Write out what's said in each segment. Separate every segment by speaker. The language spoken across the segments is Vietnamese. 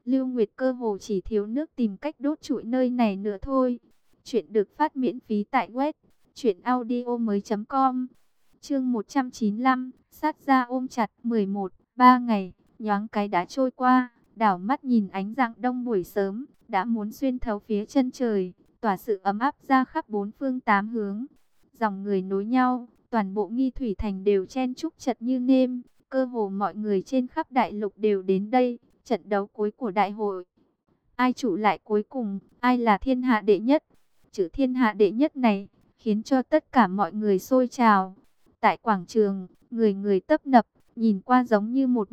Speaker 1: Lưu Nguyệt cơ hồ chỉ thiếu nước tìm cách đốt trụi nơi này nữa thôi. Chuyện được phát miễn phí tại web truyệnaudiomoi.com. Chương 195, sát ra ôm chặt. 11, 3 ngày, nhoáng cái đã trôi qua, đảo mắt nhìn ánh rạng đông buổi sớm, đã muốn xuyên thấu phía chân trời, tỏa sự ấm áp ra khắp bốn phương tám hướng. Dòng người nối nhau, toàn bộ Nghi Thủy Thành đều chen chúc chật như nêm, cơ hồ mọi người trên khắp đại lục đều đến đây. Trận đấu cuối của đại hội, ai trụ lại cuối cùng, ai là thiên hạ đệ nhất? Chữ thiên hạ đệ nhất này khiến cho tất cả mọi người sôi trào. Tại quảng trường, người người tấp nập, nhìn qua giống như một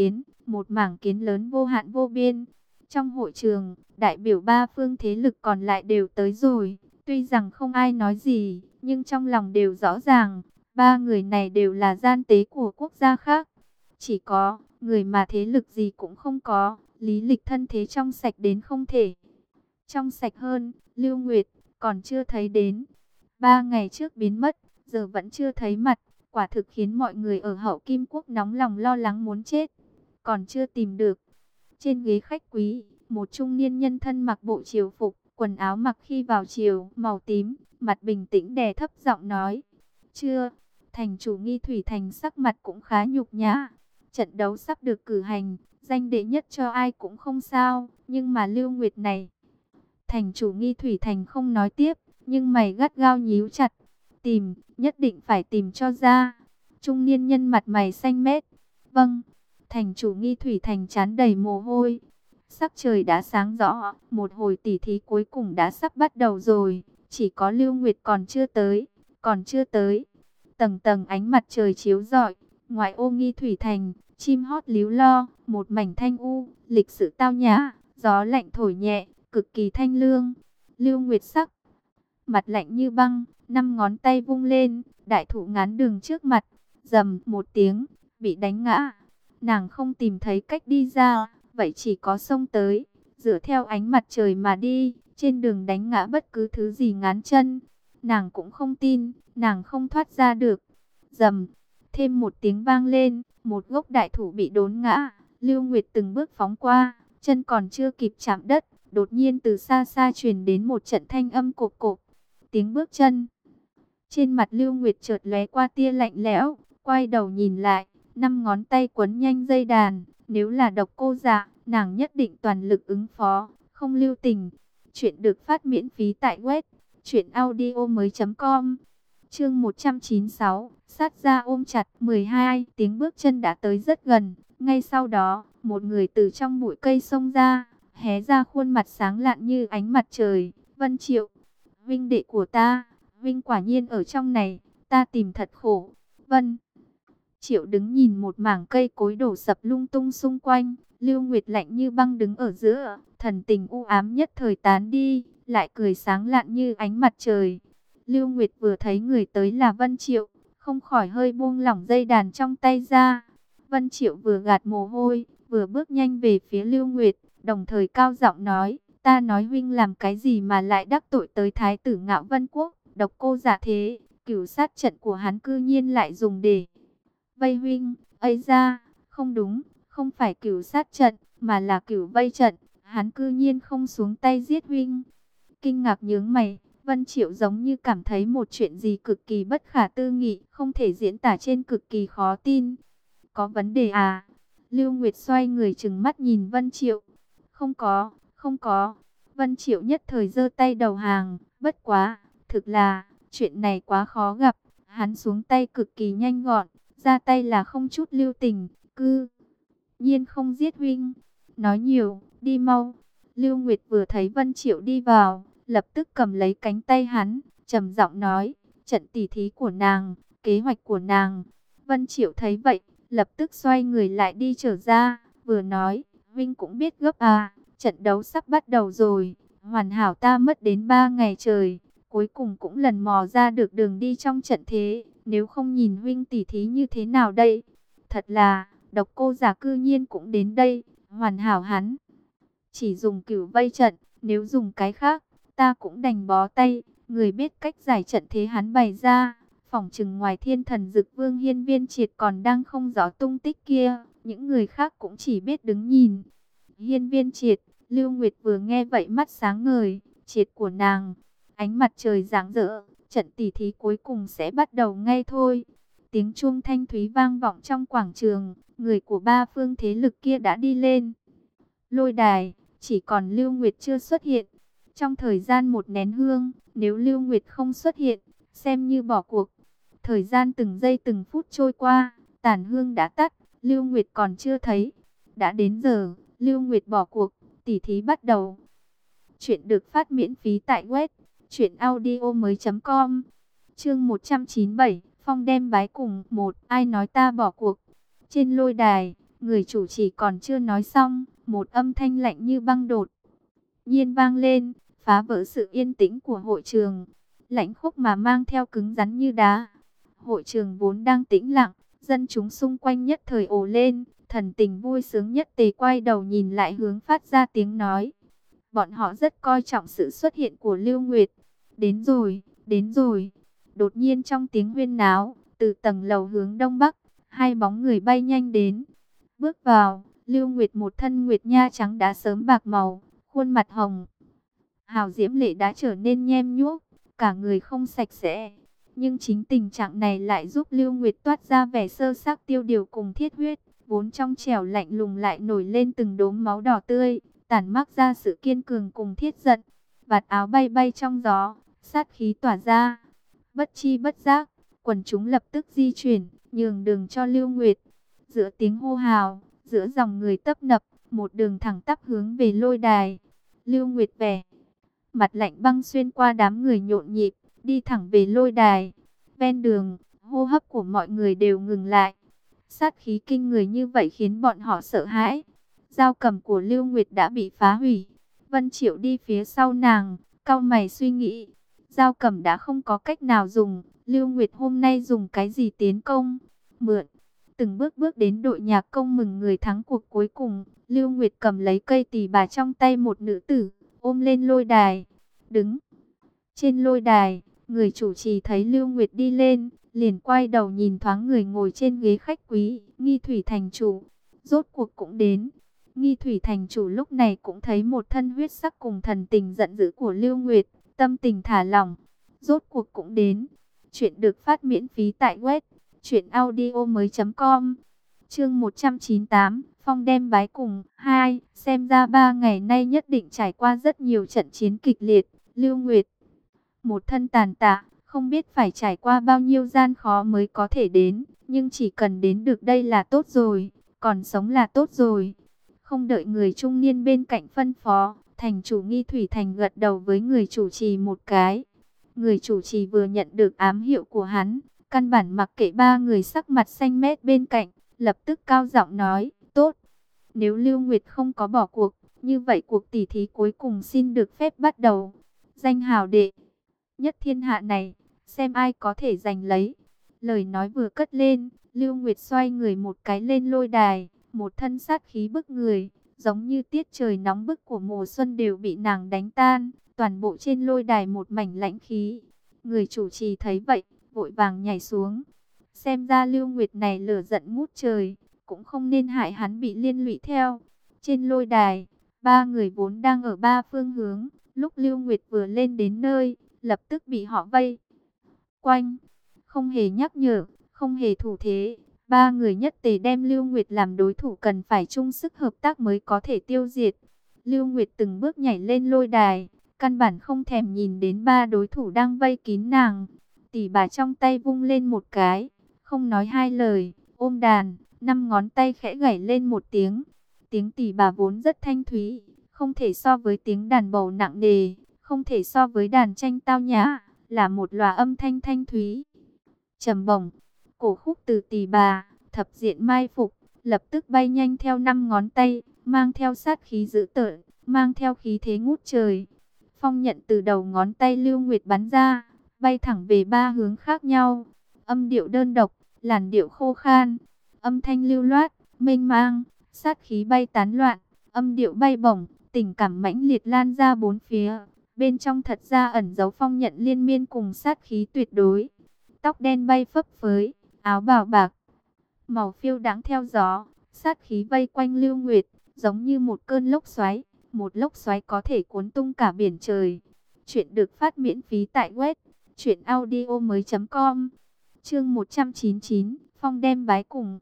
Speaker 1: mảng kiến lớn vô hạn vô biên. Trong hội trường, đại biểu ba phương thế lực còn lại đều tới rồi. Tuy rằng không ai nói gì, nhưng trong lòng đều rõ ràng, ba người này đều là gian tế của quốc gia khác. Chỉ có người mà thế lực gì cũng không có, lý lịch thân thế trong sạch đến không thể. Trong sạch hơn, Lưu Nguyệt còn chưa thấy đến. 3 ngày trước biến mất, giờ vẫn chưa thấy mặt, quả thực khiến mọi người ở Hậu Kim Quốc nóng lòng lo lắng muốn chết. Còn chưa tìm được. Trên ghế khách quý, một trung niên nhân thân mặc bộ triều phục, quần áo mặc khi vào chiều, màu tím, mặt bình tĩnh đè thấp giọng nói. Chưa, thành chủ Nghi Thủy Thành sắc mặt cũng khá nhục nhã. Trận đấu sắp được cử hành, danh đệ nhất cho ai cũng không sao, nhưng mà Lưu Nguyệt này. Thành chủ Nghi Thủy Thành không nói tiếp, nhưng mày gắt gao nhíu chặt. Tìm, nhất định phải tìm cho ra. Trung niên nhân mặt mày xanh mét. Vâng, thành chủ Nghi Thủy Thành trán đầy mồ hôi. Sắc trời đã sáng rõ, một hồi tỉ thí cuối cùng đã sắp bắt đầu rồi. Chỉ có Lưu Nguyệt còn chưa tới, còn chưa tới. Tầng tầng ánh mặt trời chiếu rọi, ngoại ô Nghi Thủy Thành, chim hót líu lo, một mảnh thanh u, lịch sự tao nhã, gió lạnh thổi nhẹ, cực kỳ thanh lương. Lưu Nguyệt sắc mặt lạnh như băng, 5 ngón tay vung lên, đại thụ ngắn đường trước mặt, rầm một tiếng, bị đánh ngã. Nàng không tìm thấy cách đi ra, vậy chỉ có xông tới, dựa theo ánh mặt trời mà đi, trên đường đánh ngã bất cứ thứ gì ngán chân. Nàng cũng không tin, nàng không thoát ra được. Rầm, thêm một tiếng vang lên, một gốc đại thụ bị đốn ngã. Lưu Nguyệt từng bước phóng qua, chân còn chưa kịp chạm đất, đột nhiên từ xa xa truyền đến một trận thanh âm cộp cộp, tiếng bước chân. Trên mặt Lưu Nguyệt chợt lóe qua tia lạnh lẽo, quay đầu nhìn lại, 5 ngón tay quấn nhanh dây đàn, nếu là Độc Cô Dạ, nàng nhất định toàn lực ứng phó, không lưu tình. Chuyện được phát miễn phí tại web truyệnaudiomoi.com. Chương 196, sát ra ôm chặt. 12, tiếng bước chân đã tới rất gần, ngay sau đó, một người từ trong bụi cây xông ra, hé ra khuôn mặt sáng lạn như ánh mặt trời. Vân Triệu, huynh đệ của ta, huynh quả nhiên ở trong này, ta tìm thật khổ. Vân Triệu đứng nhìn một mảng cây cối đổ sập lung tung xung quanh, Lưu Nguyệt lạnh như băng đứng ở giữa, thần tình u ám nhất thời tán đi, lại cười sáng lạn như ánh mặt trời. Lưu Nguyệt vừa thấy người tới là Vân Triệu, không khỏi hơi buông lỏng dây đàn trong tay ra. Vân Triệu vừa gạt mồ hôi, vừa bước nhanh về phía Lưu Nguyệt, đồng thời cao giọng nói, ta nói huynh làm cái gì mà lại đắc tội tới Thái tử Ngạo Vân Quốc, Độc Cô Dạ thế, cửu sát trận của hắn cư nhiên lại dùng để vây huynh. Ấy ra, không đúng, không phải cửu sát trận, mà là cửu vây trận, hắn cư nhiên không xuống tay giết huynh. Kinh ngạc nhướng mày, Vân Triệu giống như cảm thấy một chuyện gì cực kỳ bất khả tư nghị, không thể diễn tả trên cực kỳ khó tin. Có vấn đề à? Lưu Nguyệt xoay người trừng mắt nhìn Vân Triệu. Không có, không có. Vân Triệu nhất thời giơ tay đầu hàng, bất quá, thực là, chuyện này quá khó gặp. Hắn xuống tay cực kỳ nhanh gọn, ra tay là không chút lưu tình, cư nhiên không giết huynh. Nói nhiều, đi mau. Lưu Nguyệt vừa thấy Vân Triệu đi vào, lập tức cầm lấy cánh tay hắn, trầm giọng nói, trận tỉ thí của nàng, kế hoạch của nàng. Vân Triệu thấy vậy, lập tức xoay người lại đi trở ra, vừa nói, huynh cũng biết gấp à, trận đấu sắp bắt đầu rồi, hoàn hảo ta mất đến 3 ngày trời, cuối cùng cũng lần mò ra được đường đi trong trận thế, nếu không nhìn huynh tỉ thí như thế nào đây? Thật là, Độc Cô Giả cư nhiên cũng đến đây, hoàn hảo hắn chỉ dùng cửu vây trận, nếu dùng cái khác, ta cũng đành bó tay. Người biết cách giải trận thế hắn bày ra, phỏng chừng ngoài Thiên Thần Dực Vương Hiên Viên Triệt còn đang không rõ tung tích kia, những người khác cũng chỉ biết đứng nhìn. hiên viên triệt. Lưu Nguyệt vừa nghe vậy mắt sáng ngời, triệt của nàng, ánh mặt trời rạng rỡ, trận tỉ thí cuối cùng sẽ bắt đầu ngay thôi. Tiếng chuông thanh thúy vang vọng trong quảng trường, người của ba phương thế lực kia đã đi lên lôi đài, chỉ còn Lưu Nguyệt chưa xuất hiện. Trong thời gian một nén hương, nếu Lưu Nguyệt không xuất hiện, xem như bỏ cuộc. Thời gian từng giây từng phút trôi qua, tàn hương đã tắt, Lưu Nguyệt còn chưa thấy. Đã đến giờ, Lưu Nguyệt bỏ cuộc, tỉ thí bắt đầu. Chuyện được phát miễn phí tại web truyệnaudiomoi.com. Chương 197, Phong đem bái cùng. Một, ai nói ta bỏ cuộc? Trên lôi đài, người chủ trì còn chưa nói xong, một âm thanh lạnh như băng đột nhiên vang lên, phá vỡ sự yên tĩnh của hội trường, lạnh khốc mà mang theo cứng rắn như đá. Hội trường vốn đang tĩnh lặng, dân chúng xung quanh nhất thời ồ lên, thần tình vui sướng nhất tề quay đầu nhìn lại hướng phát ra tiếng nói. Bọn họ rất coi trọng sự xuất hiện của Lưu Nguyệt. Đến rồi, đến rồi. Đột nhiên trong tiếng huyên náo, từ tầng lầu hướng đông bắc, hai bóng người bay nhanh đến. Bước vào, Lưu Nguyệt một thân nguyệt nha trắng đã sớm bạc màu, khuôn mặt hồng hào diễm lệ đã trở nên nhem nhuốc, cả người không sạch sẽ. Nhưng chính tình trạng này lại giúp Lưu Nguyệt toát ra vẻ sơ sắc tiêu điều cùng thiết huyết, vốn trong trẻo lạnh lùng lại nổi lên từng đốm máu đỏ tươi, tản mác ra sự kiên cường cùng thiết giận. Vạt áo bay bay trong gió, sát khí tỏa ra. Bất chi bất giác, quần chúng lập tức di chuyển, nhường đường cho Lưu Nguyệt. Giữa tiếng hô hào, giữa dòng người tấp nập, một đường thẳng tắp hướng về lôi đài. Lưu Nguyệt vẻ mặt lạnh băng xuyên qua đám người nhộn nhịp, đi thẳng về lôi đài. Ven đường, hô hấp của mọi người đều ngừng lại. Sát khí kinh người như vậy khiến bọn họ sợ hãi. Dao cầm của Lưu Nguyệt đã bị phá hủy. Vân Triệu đi phía sau nàng, cau mày suy nghĩ. Dao cầm đã không có cách nào dùng, Lưu Nguyệt hôm nay dùng cái gì tiến công? Mượn. Từng bước bước đến đội nhạc công mừng người thắng cuộc cuối cùng, Lưu Nguyệt cầm lấy cây tỳ bà trong tay một nữ tử, ôm lên lôi đài. Đứng trên lôi đài, người chủ trì thấy Lưu Nguyệt đi lên, liền quay đầu nhìn thoáng người ngồi trên ghế khách quý, Nghi Thủy thành chủ. Rốt cuộc cũng đến. Nghi Thủy thành chủ lúc này cũng thấy một thân huyết sắc cùng thần tình giận dữ của Lưu Nguyệt, tâm tình thả lỏng. Rốt cuộc cũng đến. Chuyện được phát miễn phí tại web truyệnaudiomoi.com. Chương 198, Phong đem bái cùng. 2, xem ra 3 ngày nay nhất định trải qua rất nhiều trận chiến kịch liệt. Lưu Nguyệt, một thân tàn tạ, không biết phải trải qua bao nhiêu gian khó mới có thể đến, nhưng chỉ cần đến được đây là tốt rồi, còn sống là tốt rồi. Không đợi người trung niên bên cạnh phân phó, thành chủ Nghi Thủy thành gật đầu với người chủ trì một cái. Người chủ trì vừa nhận được ám hiệu của hắn, căn bản mặc kệ ba người sắc mặt xanh mét bên cạnh, lập tức cao giọng nói, tốt. Nếu Lưu Nguyệt không có bỏ cuộc, như vậy cuộc tỉ thí cuối cùng xin được phép bắt đầu. Danh hào đệ nhất thiên hạ này, xem ai có thể giành lấy. Lời nói vừa cất lên, Lưu Nguyệt xoay người một cái lên lôi đài, một thân sát khí bức người, giống như tiết trời nóng bức của mùa xuân đều bị nàng đánh tan, toàn bộ trên lôi đài một mảnh lãnh khí. Người chủ trì thấy vậy, vội vàng nhảy xuống. Xem ra Lưu Nguyệt này lửa giận ngút trời, cũng không nên hại hắn bị liên lụy theo. Trên lôi đài, ba người vốn đang ở ba phương hướng, lúc Lưu Nguyệt vừa lên đến nơi, lập tức bị họ vây quanh, không hề nhắc nhở, không hề thủ thế. Ba người nhất tề đem Lưu Nguyệt làm đối thủ, cần phải chung sức hợp tác mới có thể tiêu diệt. Lưu Nguyệt từng bước nhảy lên lôi đài, căn bản không thèm nhìn đến ba đối thủ đang vây kín nàng. Tỷ bà trong tay vung lên một cái, không nói hai lời, ôm đàn, 5 ngón tay khẽ gảy lên một tiếng. Tiếng tỷ bà vốn rất thanh thúy, không thể so với tiếng đàn bầu nặng nề, không thể so với đàn tranh tao nhã, là một lòa âm thanh thanh thúy, trầm bổng. Cổ khúc từ tỷ bà, thập diện mai phục, lập tức bay nhanh theo 5 ngón tay, mang theo sát khí dữ tợn, mang theo khí thế ngút trời. Phong nhận từ đầu ngón tay Lưu Nguyệt bắn ra, bay thẳng về ba hướng khác nhau. Âm điệu đơn độc, làn điệu khô khan, âm thanh lưu loát, mênh mang, sát khí bay tán loạn, âm điệu bay bổng, tình cảm mãnh liệt lan ra bốn phía. Bên trong thật ra ẩn giấu phong nhận liên miên cùng sát khí tuyệt đối. Tóc đen bay phấp phới, áo bào bạc màu phiêu đãng theo gió, sát khí vây quanh Lưu Nguyệt, giống như một cơn lốc xoáy. Một lốc xoáy có thể cuốn tung cả biển trời. Chuyện được phát miễn phí tại web truyệnaudiomoi.com. Chương 199, Phong đem bái cùng.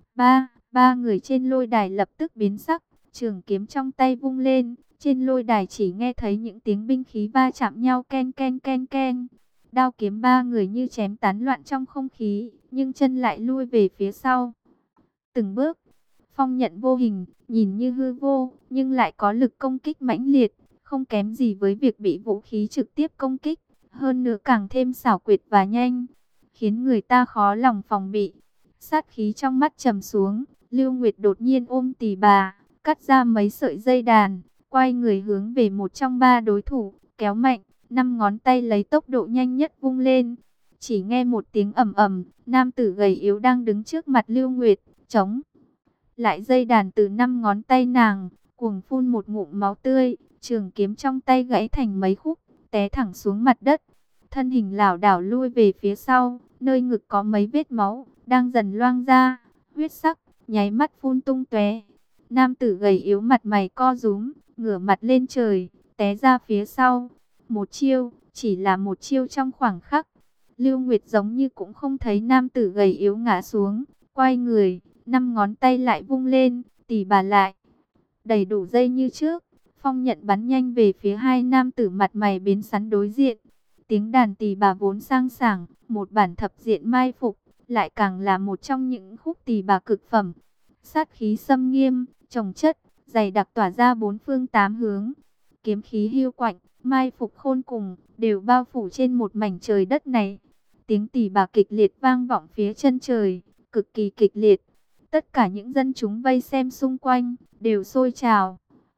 Speaker 1: Ba người trên lôi đài lập tức biến sắc, trường kiếm trong tay vung lên, trên lôi đài chỉ nghe thấy những tiếng binh khí va chạm nhau ken ken ken ken. Đao kiếm ba người như chém tán loạn trong không khí, nhưng chân lại lui về phía sau. Từng bước, phong nhận vô hình, nhìn như hư vô, nhưng lại có lực công kích mãnh liệt, không kém gì với việc bị vũ khí trực tiếp công kích, hơn nữa càng thêm xảo quyệt và nhanh, khiến người ta khó lòng phòng bị. Sát khí trong mắt trầm xuống, Lưu Nguyệt đột nhiên ôm Tỷ Bà, cắt ra mấy sợi dây đàn, quay người hướng về một trong ba đối thủ, kéo mạnh, năm ngón tay lấy tốc độ nhanh nhất vung lên. Chỉ nghe một tiếng ầm ầm, nam tử gầy yếu đang đứng trước mặt Lưu Nguyệt, chống lại dây đàn từ năm ngón tay nàng, cuồng phun một ngụm máu tươi, trường kiếm trong tay gãy thành mấy khúc, té thẳng xuống mặt đất. Thân hình lảo đảo lui về phía sau, nơi ngực có mấy vết máu, đang dần loang ra, huyết sắc, nháy mắt phun tung tóe. Nam tử gầy yếu mặt mày co rúm, ngửa mặt lên trời, té ra phía sau. Một chiêu, chỉ là một chiêu trong khoảng khắc. Lưu Nguyệt giống như cũng không thấy nam tử gầy yếu ngã xuống, quay người, năm ngón tay lại vung lên, Tỷ Bà lại đầy đủ dây như trước. Phong nhận bắn nhanh về phía hai nam tử mặt mày biến sắn đối diện. Tiếng đàn Tỷ Bà vốn sang sảng, một bản thập diện mai phục, lại càng là một trong những khúc Tỷ Bà cực phẩm. Sát khí xâm nghiêm, chồng chất, dày đặc tỏa ra bốn phương tám hướng. Kiếm khí hiu quạnh, mai phục khôn cùng, đều bao phủ trên một mảnh trời đất này. Tiếng Tỷ Bà kịch liệt vang vọng phía chân trời, cực kỳ kịch liệt. Tất cả những dân chúng vây xem xung quanh, đều sôi trào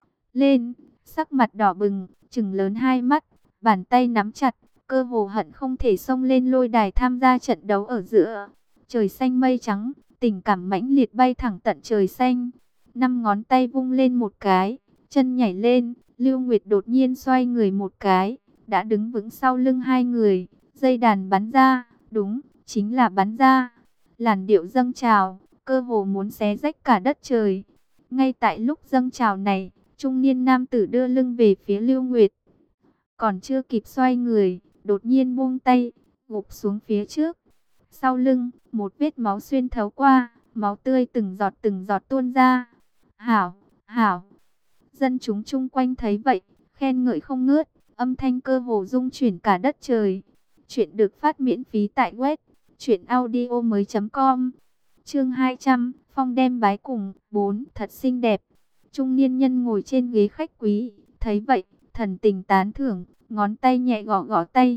Speaker 1: lên, sắc mặt đỏ bừng, trừng lớn hai mắt, bàn tay nắm chặt, cơ hồ hận không thể xông lên lôi đài tham gia trận đấu ở giữa. Trời xanh mây trắng, tình cảm mãnh liệt bay thẳng tận trời xanh. Năm ngón tay vung lên một cái, chân nhảy lên, Lưu Nguyệt đột nhiên xoay người một cái, đã đứng vững sau lưng hai người, dây đàn bắn ra, đúng, chính là bắn ra. Làn điệu dâng trào, cơ hồ muốn xé rách cả đất trời. Ngay tại lúc dâng trào này, trung niên nam tử đưa lưng về phía Lưu Nguyệt. Còn chưa kịp xoay người, đột nhiên buông tay, gục xuống phía trước. Sau lưng, một vết máu xuyên thấu qua, máu tươi từng giọt tuôn ra. Hảo, hảo. Dân chúng chung quanh thấy vậy, khen ngợi không ngớt, âm thanh cơ hồ rung chuyển cả đất trời. Chuyện được phát miễn phí tại web truyệnaudiomoi.com. Chương 200, Phong đem bái cùng. 4, thật xinh đẹp. Trung niên nhân ngồi trên ghế khách quý, thấy vậy, thần tình tán thưởng, ngón tay nhẹ gõ gõ tay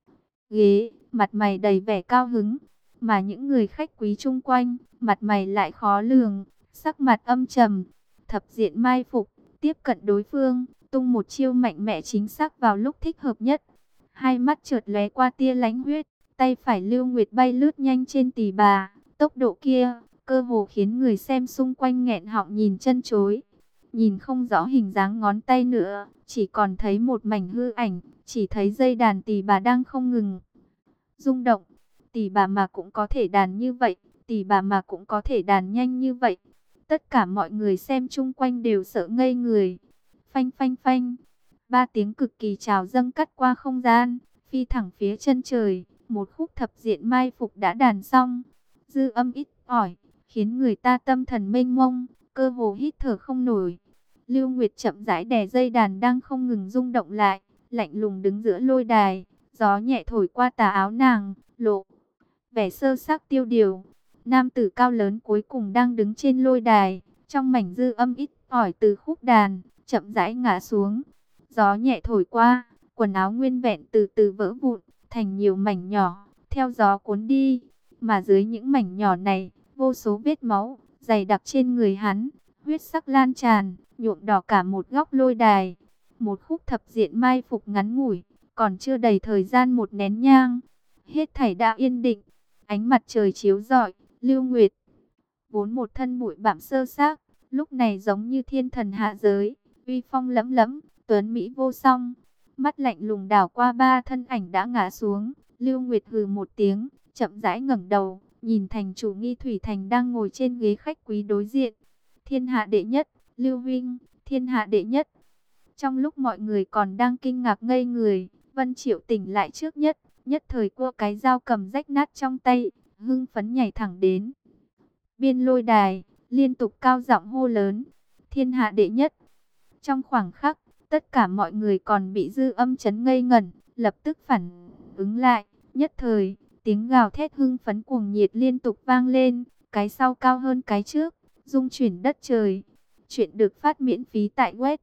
Speaker 1: ghế, mặt mày đầy vẻ cao hứng. Mà những người khách quý chung quanh, mặt mày lại khó lường, sắc mặt âm trầm. Thập diện mai phục, tiếp cận đối phương, tung một chiêu mạnh mẽ chính xác vào lúc thích hợp nhất. Hai mắt chợt lóe qua tia lãnh huyết, tay phải Lưu Nguyệt bay lướt nhanh trên Tỷ Bà, tốc độ kia, cơ hồ khiến người xem xung quanh nghẹn họng nhìn chân chối. Nhìn không rõ hình dáng ngón tay nữa, chỉ còn thấy một mảnh hư ảnh, chỉ thấy dây đàn Tỷ Bà đang không ngừng rung động. Tỷ Bà mà cũng có thể đàn như vậy, Tỷ Bà mà cũng có thể đàn nhanh như vậy. Tất cả mọi người xem chung quanh đều sợ ngây người. Phanh phanh phanh, ba tiếng cực kỳ trào dâng cắt qua không gian, phi thẳng phía chân trời. Một khúc thập diện mai phục đã đàn xong, dư âm ít ỏi, khiến người ta tâm thần mênh mông, cơ hồ hít thở không nổi. Lưu Nguyệt chậm rãi đè dây đàn đang không ngừng rung động lại, lạnh lùng đứng giữa lôi đài, gió nhẹ thổi qua tà áo nàng, lộ vẻ sơ sắc tiêu điều. Nam tử cao lớn cuối cùng đang đứng trên lôi đài, trong mảnh dư âm ít ỏi từ khúc đàn, chậm rãi ngã xuống. Gió nhẹ thổi qua, quần áo nguyên vẹn từ từ vỡ vụn thành nhiều mảnh nhỏ, theo gió cuốn đi. Mà dưới những mảnh nhỏ này, vô số vết máu dày đặc trên người hắn, huyết sắc lan tràn, nhuộm đỏ cả một góc lôi đài. Một khúc thập diện mai phục ngắn ngủi, còn chưa đầy thời gian một nén nhang, hết thảy đã yên định. Ánh mặt trời chiếu rọi, Lưu Nguyệt vốn một thân bụi bặm sơ xác, lúc này giống như thiên thần hạ giới, uy phong lẫm lẫm, tuấn mỹ vô song. Mắt lạnh lùng đảo qua ba thân ảnh đã ngã xuống, Lưu Nguyệt hừ một tiếng, chậm rãi ngẩng đầu, nhìn thành chủ Nghi Thủy Thành đang ngồi trên ghế khách quý đối diện. Thiên hạ đệ nhất, Lưu Vinh, thiên hạ đệ nhất. Trong lúc mọi người còn đang kinh ngạc ngây người, Vân Triệu tỉnh lại trước nhất, nhất thời cua cái dao cầm rách nát trong tay, hưng phấn nhảy thẳng đến biên lôi đài, liên tục cao giọng hô lớn, thiên hạ đệ nhất. Trong khoảng khắc, tất cả mọi người còn bị dư âm chấn ngây ngẩn, lập tức phản ứng lại, nhất thời, tiếng gào thét hưng phấn cuồng nhiệt liên tục vang lên, cái sau cao hơn cái trước, rung chuyển đất trời. Chuyện được phát miễn phí tại web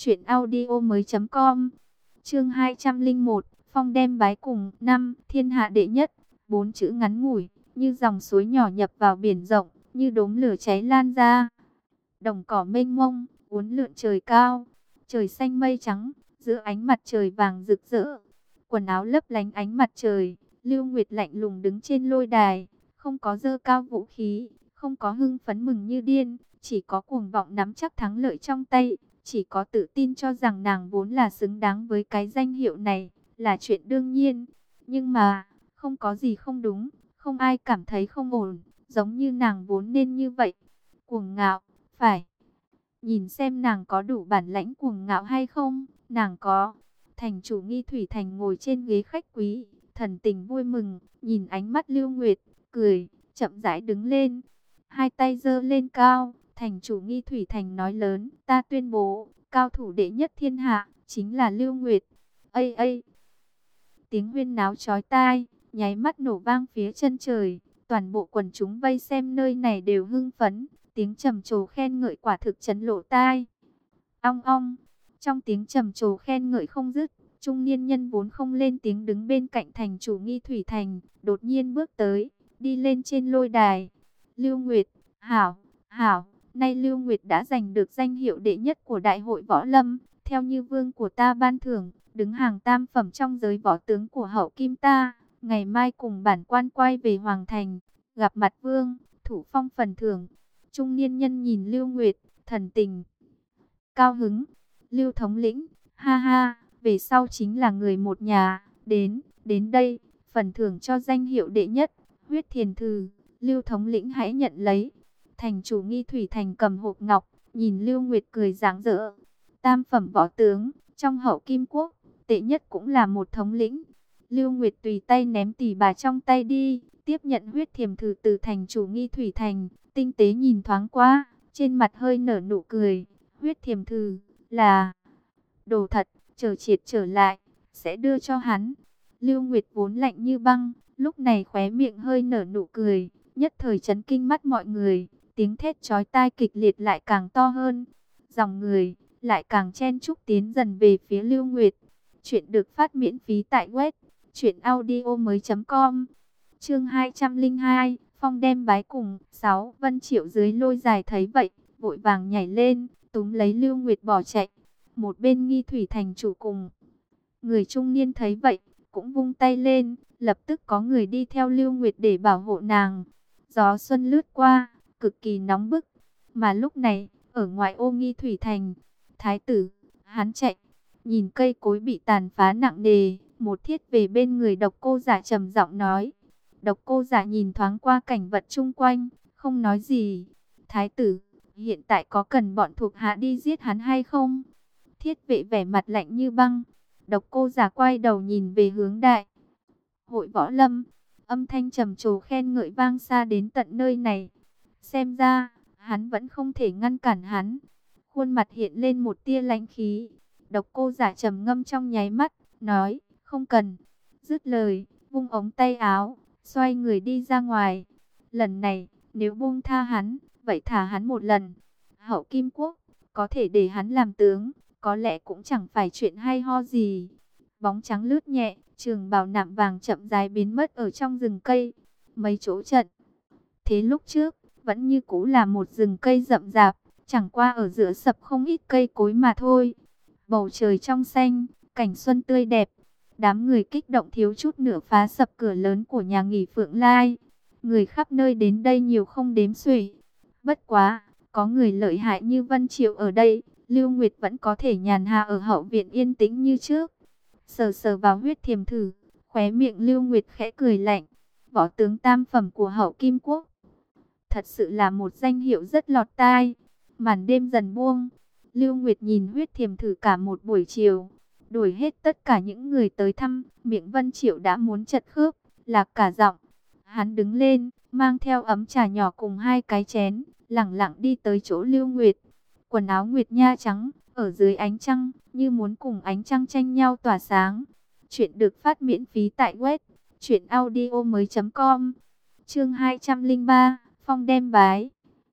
Speaker 1: truyệnaudiomoi.com. Chương 201, Phong đem bái cùng. 5. Thiên hạ đệ nhất. 4 chữ ngắn ngủi, như dòng suối nhỏ nhập vào biển rộng, như đốm lửa cháy lan ra. Đồng cỏ mênh mông, uốn lượn trời cao, trời xanh mây trắng, giữa ánh mặt trời vàng rực rỡ. Quần áo lấp lánh ánh mặt trời, Lưu Nguyệt lạnh lùng đứng trên lôi đài, không có giơ cao vũ khí, không có hưng phấn mừng như điên, chỉ có cuồng vọng nắm chắc thắng lợi trong tay, chỉ có tự tin cho rằng nàng vốn là xứng đáng với cái danh hiệu này, là chuyện đương nhiên. Nhưng mà, không có gì không đúng, không ai cảm thấy không ổn, giống như nàng vốn nên như vậy. Cuồng ngạo, phải nhìn xem nàng có đủ bản lãnh cuồng ngạo hay không. Nàng có. Thành chủ Nghi Thủy Thành ngồi trên ghế khách quý, thần tình vui mừng, nhìn ánh mắt Lưu Nguyệt, cười, chậm rãi đứng lên, hai tay giơ lên cao. Thành chủ Nghi Thủy Thành nói lớn, ta tuyên bố, cao thủ đệ nhất thiên hạ chính là Lưu Nguyệt. Ây ây, tiếng huyên náo chói tai nháy mắt nổ vang phía chân trời, toàn bộ quần chúng vây xem nơi này đều hưng phấn, tiếng trầm trồ khen ngợi quả thực chấn lộ tai. Ong ong, trong tiếng trầm trồ khen ngợi không dứt, trung niên nhân vốn không lên tiếng đứng bên cạnh thành chủ Nghi Thủy Thành, đột nhiên bước tới, đi lên trên lôi đài. Lưu Nguyệt, hảo, hảo, nay Lưu Nguyệt đã giành được danh hiệu đệ nhất của Đại hội Võ Lâm, theo như vương của ta ban thưởng, đứng hàng tam phẩm trong giới võ tướng của hậu kim ta. Ngày mai cùng bản quan quay về Hoàng Thành, gặp mặt vương, thủ phong phần thưởng. Trung niên nhân nhìn Lưu Nguyệt, thần tình cao hứng. Lưu thống lĩnh, ha ha, về sau chính là người một nhà. Đến đây, phần thưởng cho danh hiệu đệ nhất, huyết thiền thư. Lưu thống lĩnh hãy nhận lấy. Thành chủ Nghi Thủy Thành cầm hộp ngọc, nhìn Lưu Nguyệt cười rạng rỡ. Tam phẩm võ tướng, trong hậu kim quốc, tệ nhất cũng là một thống lĩnh. Lưu Nguyệt tùy tay ném tỷ bà trong tay đi, tiếp nhận huyết thiềm thử từ thành chủ Nghi Thủy Thành, tinh tế nhìn thoáng qua, trên mặt hơi nở nụ cười. Huyết thiềm thử là đồ thật, chờ triệt trở lại, sẽ đưa cho hắn. Lưu Nguyệt vốn lạnh như băng, lúc này khóe miệng hơi nở nụ cười, nhất thời chấn kinh mắt mọi người, tiếng thét chói tai kịch liệt lại càng to hơn. Dòng người lại càng chen chúc tiến dần về phía Lưu Nguyệt. Chuyện được phát miễn phí tại web truyệnaudiomoi.com. Chương 202, Phong đem bái cùng. 6. Vân Triệu dưới lôi dài thấy vậy, vội vàng nhảy lên, túm lấy Lưu Nguyệt bỏ chạy. Một bên Nghi Thủy Thành chủ cùng người trung niên thấy vậy, cũng vung tay lên, lập tức có người đi theo Lưu Nguyệt để bảo hộ nàng. Gió xuân lướt qua, cực kỳ nóng bức, mà lúc này, ở ngoại ô Nghi Thủy Thành, thái tử, hắn chạy, nhìn cây cối bị tàn phá nặng nề, một thiết về bên người Độc Cô Giả trầm giọng nói. Độc Cô Giả nhìn thoáng qua cảnh vật chung quanh, không nói gì. Thái tử, hiện tại có cần bọn thuộc hạ đi giết hắn hay không? Thiết vệ vẻ mặt lạnh như băng. Độc Cô Giả quay đầu nhìn về hướng Đại hội Võ Lâm, âm thanh trầm trồ khen ngợi vang xa đến tận nơi này. Xem ra, hắn vẫn không thể ngăn cản hắn. Khuôn mặt hiện lên một tia lãnh khí. Độc Cô Giả trầm ngâm trong nháy mắt, nói, không cần. Dứt lời, vung ống tay áo, xoay người đi ra ngoài. Lần này, nếu buông tha hắn, vậy thả hắn một lần. Hậu Kim Quốc, có thể để hắn làm tướng, có lẽ cũng chẳng phải chuyện hay ho gì. Bóng trắng lướt nhẹ, trường bào nạm vàng chậm rãi biến mất ở trong rừng cây. Mấy chỗ trận thế lúc trước, vẫn như cũ là một rừng cây rậm rạp, chẳng qua ở giữa sập không ít cây cối mà thôi. Bầu trời trong xanh, cảnh xuân tươi đẹp. Đám người kích động thiếu chút nữa phá sập cửa lớn của nhà nghỉ Phượng Lai. Người khắp nơi đến đây nhiều không đếm xuể. Bất quá, có người lợi hại như Vân Triệu ở đây, Lưu Nguyệt vẫn có thể nhàn hạ ở hậu viện yên tĩnh như trước. Sờ sờ vào huyết thiềm thử, khóe miệng Lưu Nguyệt khẽ cười lạnh. Võ tướng tam phẩm của hậu Kim Quốc, thật sự là một danh hiệu rất lọt tai. Màn đêm dần buông, Lưu Nguyệt nhìn Huyết Thiềm Thử cả một buổi chiều, đuổi hết tất cả những người tới thăm, miệng Vân Triệu đã muốn chật khớp, lạc cả giọng. Hắn đứng lên, mang theo ấm trà nhỏ cùng hai cái chén, lẳng lặng đi tới chỗ Lưu Nguyệt. Quần áo Nguyệt Nha trắng, ở dưới ánh trăng, như muốn cùng ánh trăng tranh nhau tỏa sáng. Chuyện được phát miễn phí tại web truyệnaudiomoi.com. Chương 203, Phong đem bái.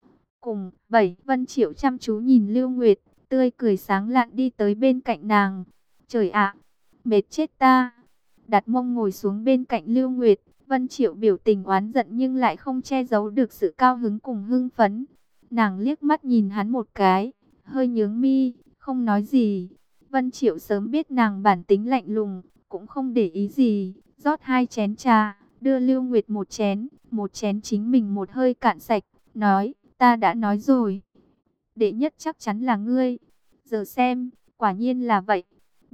Speaker 1: Cùng 7, Vân Triệu chăm chú nhìn Lưu Nguyệt, tươi cười sáng lạn đi tới bên cạnh nàng. Trời ạ, mệt chết ta. Đặt mông ngồi xuống bên cạnh Lưu Nguyệt, Vân Triệu biểu tình oán giận nhưng lại không che giấu được sự cao hứng cùng hưng phấn. Nàng liếc mắt nhìn hắn một cái, hơi nhướng mi, không nói gì. Vân Triệu sớm biết nàng bản tính lạnh lùng, cũng không để ý gì, rót hai chén trà, đưa Lưu Nguyệt một chén chính mình một hơi cạn sạch, nói, ta đã nói rồi. Đệ nhất chắc chắn là ngươi. Giờ xem, quả nhiên là vậy.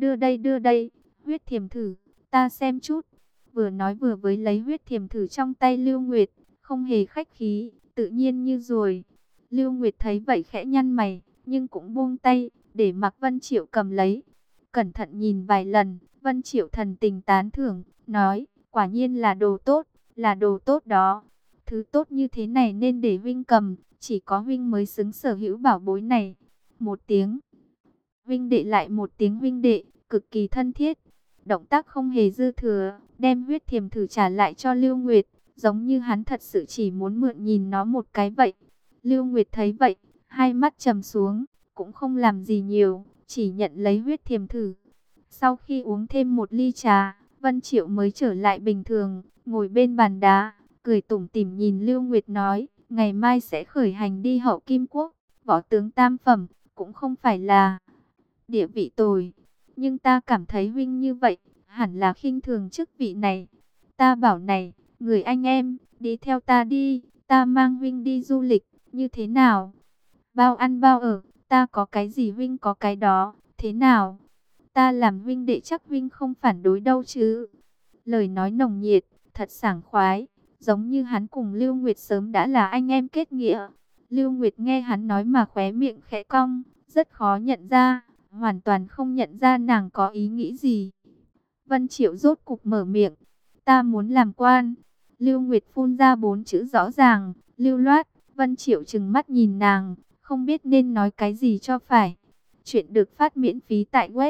Speaker 1: Đưa đây, Huyết Thiềm Thử, ta xem chút. Vừa nói vừa với lấy Huyết Thiềm Thử trong tay Lưu Nguyệt, không hề khách khí, tự nhiên như rồi. Lưu Nguyệt thấy vậy khẽ nhăn mày, nhưng cũng buông tay, để mặc Vân Triệu cầm lấy. Cẩn thận nhìn vài lần, Vân Triệu thần tình tán thưởng, nói, quả nhiên là đồ tốt, là đồ tốt đó. Thứ tốt như thế này nên để huynh cầm, chỉ có huynh mới xứng sở hữu bảo bối này. Một tiếng huynh đệ lại một tiếng huynh đệ, cực kỳ thân thiết. Động tác không hề dư thừa, đem Huyết Thiềm Thử trả lại cho Lưu Nguyệt, giống như hắn thật sự chỉ muốn mượn nhìn nó một cái vậy. Lưu Nguyệt thấy vậy, hai mắt trầm xuống, cũng không làm gì nhiều, chỉ nhận lấy Huyết Thiềm Thử. Sau khi uống thêm một ly trà, Vân Triệu mới trở lại bình thường, ngồi bên bàn đá, cười tủm tỉm nhìn Lưu Nguyệt nói, ngày mai sẽ khởi hành đi Hậu Kim Quốc, võ tướng tam phẩm, cũng không phải là địa vị tồi. Nhưng ta cảm thấy huynh như vậy, hẳn là khinh thường chức vị này. Ta bảo này, người anh em, đi theo ta đi, ta mang huynh đi du lịch, như thế nào? Bao ăn bao ở, ta có cái gì huynh có cái đó, thế nào? Ta làm huynh đệ chắc huynh không phản đối đâu chứ. Lời nói nồng nhiệt, thật sảng khoái, giống như hắn cùng Lưu Nguyệt sớm đã là anh em kết nghĩa. Lưu Nguyệt nghe hắn nói mà khóe miệng khẽ cong, rất khó nhận ra, hoàn toàn không nhận ra nàng có ý nghĩ gì. Vân Triệu rốt cục mở miệng, ta muốn làm quan. Lưu Nguyệt phun ra 4 chữ rõ ràng, lưu loát. Vân Triệu trừng mắt nhìn nàng, không biết nên nói cái gì cho phải. Chuyện được phát miễn phí tại web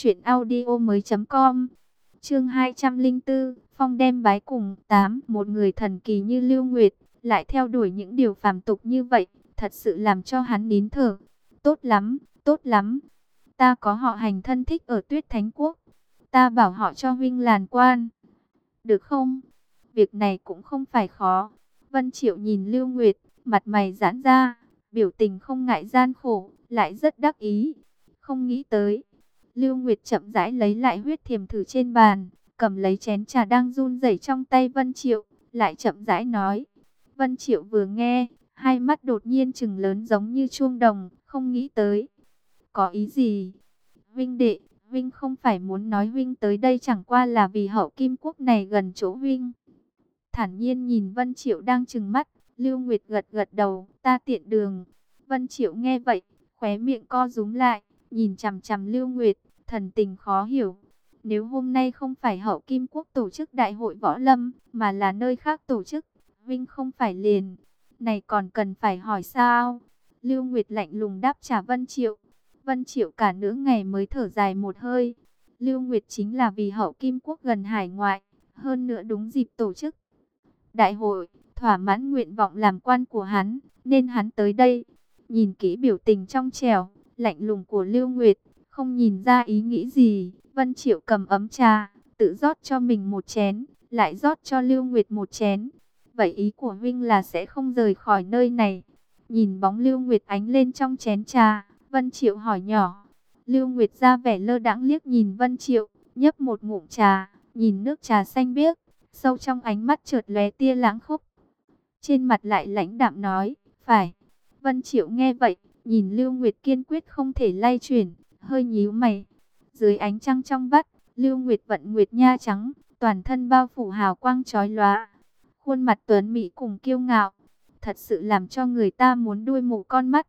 Speaker 1: truyệnaudiomoi.com. Chương 204, Phong đem bái cùng 8. Một người thần kỳ như Lưu Nguyệt, lại theo đuổi những điều phàm tục như vậy, thật sự làm cho hắn nín thở. Tốt lắm, tốt lắm. Ta có họ Hành thân thích ở Tuyết Thánh Quốc. Ta bảo họ cho huynh làm quan. Được không? Việc này cũng không phải khó. Vân Triệu nhìn Lưu Nguyệt, mặt mày giãn ra, biểu tình không ngại gian khổ, lại rất đắc ý. Không nghĩ tới. Lưu Nguyệt chậm rãi lấy lại Huyết Thiềm Thử trên bàn, cầm lấy chén trà đang run rẩy trong tay Vân Triệu, lại chậm rãi nói. Vân Triệu vừa nghe, hai mắt đột nhiên trừng lớn giống như chuông đồng, không nghĩ tới. Có ý gì? Vinh đệ, Vinh không phải muốn nói Vinh tới đây chẳng qua là vì Hậu Kim Quốc này gần chỗ Vinh. Thản nhiên nhìn Vân Triệu đang trừng mắt, Lưu Nguyệt gật gật đầu, ta tiện đường. Vân Triệu nghe vậy, khóe miệng co rúm lại, nhìn chằm chằm Lưu Nguyệt, thần tình khó hiểu. Nếu hôm nay không phải Hậu Kim Quốc tổ chức đại hội võ lâm, mà là nơi khác tổ chức, Vinh không phải liền. Này còn cần phải hỏi sao? Lưu Nguyệt lạnh lùng đáp trả Vân Triệu. Vân Triệu cả nửa ngày mới thở dài một hơi. Lưu Nguyệt chính là vì Hậu Kim Quốc gần hải ngoại, hơn nữa đúng dịp tổ chức đại hội, thỏa mãn nguyện vọng làm quan của hắn, nên hắn tới đây. Nhìn kỹ biểu tình trong trẻo, lạnh lùng của Lưu Nguyệt, không nhìn ra ý nghĩ gì. Vân Triệu cầm ấm trà, tự rót cho mình một chén, lại rót cho Lưu Nguyệt một chén. Vậy ý của Vinh là sẽ không rời khỏi nơi này. Nhìn bóng Lưu Nguyệt ánh lên trong chén trà, Vân Triệu hỏi nhỏ. Lưu Nguyệt ra vẻ lơ đãng liếc nhìn Vân Triệu, nhấp một ngụm trà, nhìn nước trà xanh biếc, sâu trong ánh mắt chợt lóe tia lãng khúc. Trên mặt lại lãnh đạm nói, phải. Vân Triệu nghe vậy, nhìn Lưu Nguyệt kiên quyết không thể lay chuyển, hơi nhíu mày. Dưới ánh trăng trong vắt, Lưu Nguyệt vận nguyệt nha trắng, toàn thân bao phủ hào quang chói lóa. Khuôn mặt tuấn mỹ cùng kiêu ngạo, thật sự làm cho người ta muốn đuôi mù con mắt.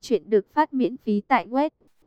Speaker 1: Chuyện được phát miễn phí tại web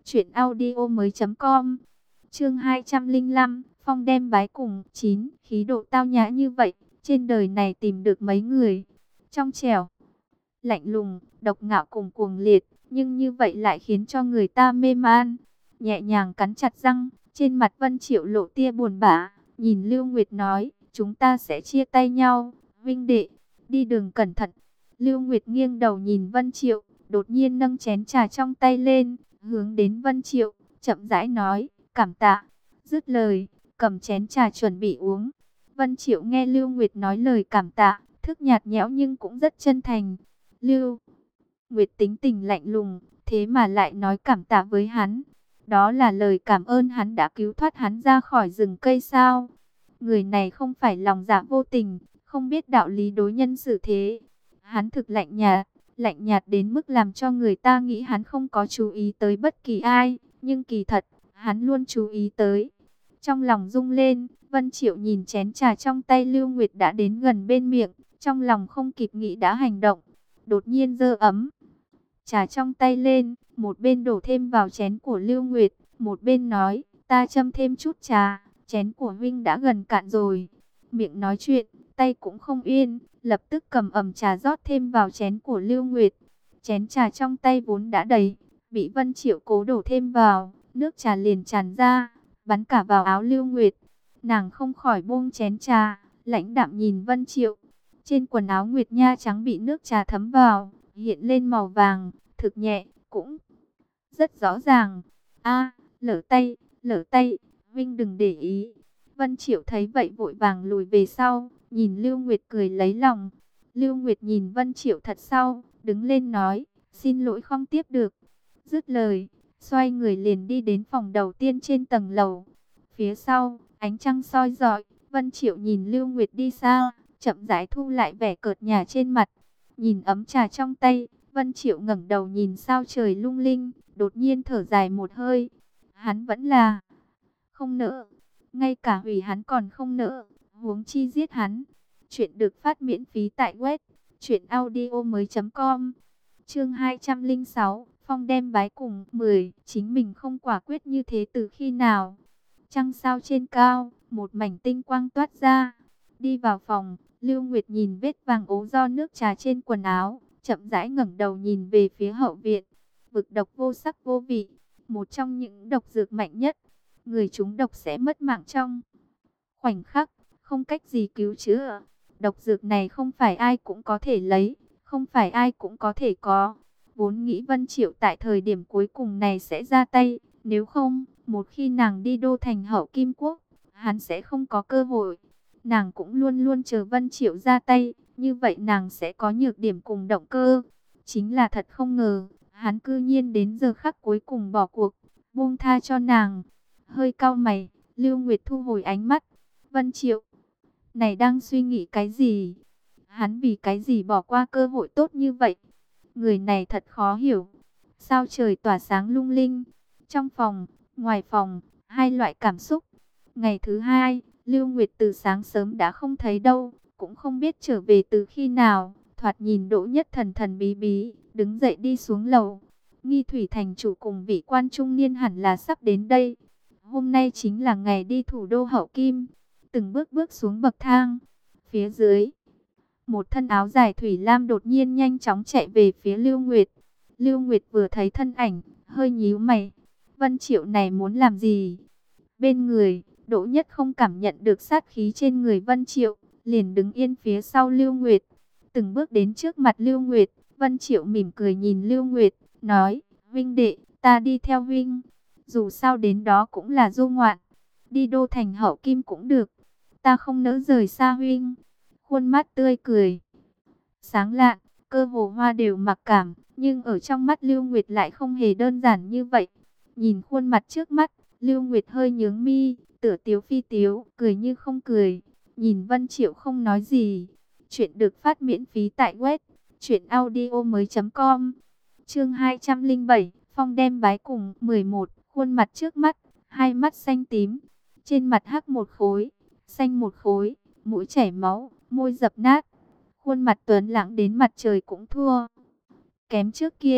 Speaker 1: truyệnaudiomoi.com. Chương 205, Phong đem bái cùng 9, khí độ tao nhã như vậy, trên đời này tìm được mấy người. Trong trẻo, lạnh lùng, độc ngạo cùng cuồng liệt, nhưng như vậy lại khiến cho người ta mê man. Nhẹ nhàng cắn chặt răng, trên mặt Vân Triệu lộ tia buồn bã, nhìn Lưu Nguyệt nói, chúng ta sẽ chia tay nhau, huynh đệ, đi đường cẩn thận. Lưu Nguyệt nghiêng đầu nhìn Vân Triệu, đột nhiên nâng chén trà trong tay lên, hướng đến Vân Triệu, chậm rãi nói, cảm tạ. Dứt lời, cầm chén trà chuẩn bị uống. Vân Triệu nghe Lưu Nguyệt nói lời cảm tạ, thức nhạt nhẽo nhưng cũng rất chân thành. Lưu Nguyệt tính tình lạnh lùng, thế mà lại nói cảm tạ với hắn. Đó là lời cảm ơn hắn đã cứu thoát hắn ra khỏi rừng cây sao? Người này không phải lòng dạ vô tình, không biết đạo lý đối nhân xử thế. Hắn thực lạnh nhạt đến mức làm cho người ta nghĩ hắn không có chú ý tới bất kỳ ai, nhưng kỳ thật, hắn luôn chú ý tới. Trong lòng rung lên, Vân Triệu nhìn chén trà trong tay Lưu Nguyệt đã đến gần bên miệng, trong lòng không kịp nghĩ đã hành động. Đột nhiên giơ ấm trà trong tay lên, một bên đổ thêm vào chén của Lưu Nguyệt, một bên nói, ta châm thêm chút trà, chén của huynh đã gần cạn rồi. Miệng nói chuyện, tay cũng không yên, lập tức cầm ấm trà rót thêm vào chén của Lưu Nguyệt. Chén trà trong tay vốn đã đầy, bị Vân Triệu cố đổ thêm vào, nước trà liền tràn ra, bắn cả vào áo Lưu Nguyệt. Nàng không khỏi buông chén trà, lãnh đạm nhìn Vân Triệu. Trên quần áo Nguyệt Nha trắng bị nước trà thấm vào, hiện lên màu vàng, thực nhẹ, cũng rất rõ ràng. A, lỡ tay, huynh đừng để ý. Vân Triệu thấy vậy vội vàng lùi về sau, nhìn Lưu Nguyệt cười lấy lòng. Lưu Nguyệt nhìn Vân Triệu thật sau, đứng lên nói, xin lỗi không tiếp được. Dứt lời, xoay người liền đi đến phòng đầu tiên trên tầng lầu. Phía sau, ánh trăng soi rọi, Vân Triệu nhìn Lưu Nguyệt đi xa, chậm rãi thu lại vẻ cợt nhả trên mặt. Nhìn ấm trà trong tay, Vân Triệu ngẩng đầu nhìn sao trời lung linh, đột nhiên thở dài một hơi. Hắn vẫn là không nỡ, ngay cả hủy hắn còn không nỡ, huống chi giết hắn. Chuyện được phát miễn phí tại web truyệnaudiomoi.com. Chương 206, Phong đem bái cùng 10, chính mình không quả quyết như thế từ khi nào? Trăng sao trên cao, một mảnh tinh quang toát ra. Đi vào phòng, Lưu Nguyệt nhìn vết vàng ố do nước trà trên quần áo, chậm rãi ngẩng đầu nhìn về phía hậu viện. Vực độc vô sắc vô vị, một trong những độc dược mạnh nhất. Người trúng độc sẽ mất mạng trong khoảnh khắc, không cách gì cứu chữa. Độc dược này không phải ai cũng có thể lấy, không phải ai cũng có thể có. Vốn nghĩ Vân Triệu tại thời điểm cuối cùng này sẽ ra tay, nếu không, một khi nàng đi đô thành Hậu Kim Quốc, hắn sẽ không có cơ hội. Nàng cũng luôn luôn chờ Vân Triệu ra tay, như vậy nàng sẽ có nhược điểm cùng động cơ. Chính là thật không ngờ, hắn cư nhiên đến giờ khắc cuối cùng bỏ cuộc, buông tha cho nàng. Hơi cau mày, Lưu Nguyệt thu hồi ánh mắt. Vân Triệu này đang suy nghĩ cái gì? Hắn vì cái gì bỏ qua cơ hội tốt như vậy? Người này thật khó hiểu. Sao trời tỏa sáng lung linh, trong phòng, ngoài phòng, hai loại cảm xúc. Ngày thứ hai, Lưu Nguyệt từ sáng sớm đã không thấy đâu, cũng không biết trở về từ khi nào. Thoạt nhìn Đỗ Nhất thần thần bí bí, đứng dậy đi xuống lầu. Nghi Thủy thành chủ cùng vị quan trung niên hẳn là sắp đến đây. Hôm nay chính là ngày đi thủ đô Hậu Kim. Từng bước bước xuống bậc thang. Phía dưới, một thân áo dài thủy lam đột nhiên nhanh chóng chạy về phía Lưu Nguyệt. Lưu Nguyệt vừa thấy thân ảnh, hơi nhíu mày. Vân Triệu này muốn làm gì? Bên người, Đỗ Nhất không cảm nhận được sát khí trên người Vân Triệu, liền đứng yên phía sau Lưu Nguyệt. Từng bước đến trước mặt Lưu Nguyệt, Vân Triệu mỉm cười nhìn Lưu Nguyệt, nói, huynh đệ, ta đi theo huynh. Dù sao đến đó cũng là du ngoạn, đi đô thành Hậu Kim cũng được. Ta không nỡ rời xa huynh. Khuôn mắt tươi cười, sáng lạn, cơ hồ hoa đều mặc cảm, nhưng ở trong mắt Lưu Nguyệt lại không hề đơn giản như vậy. Nhìn khuôn mặt trước mắt, Lưu Nguyệt hơi nhướng mi, tựa tiếu phi tiếu, cười như không cười. Nhìn Vân Triệu không nói gì. Chuyện được phát miễn phí tại web truyệnaudiomoi.com. Chương 207, Phong đem bái cùng 11, khuôn mặt trước mắt, hai mắt xanh tím, trên mặt hắc một khối, xanh một khối, mũi chảy máu, môi dập nát. Khuôn mặt tuấn lãng đến mặt trời cũng thua kém trước kia,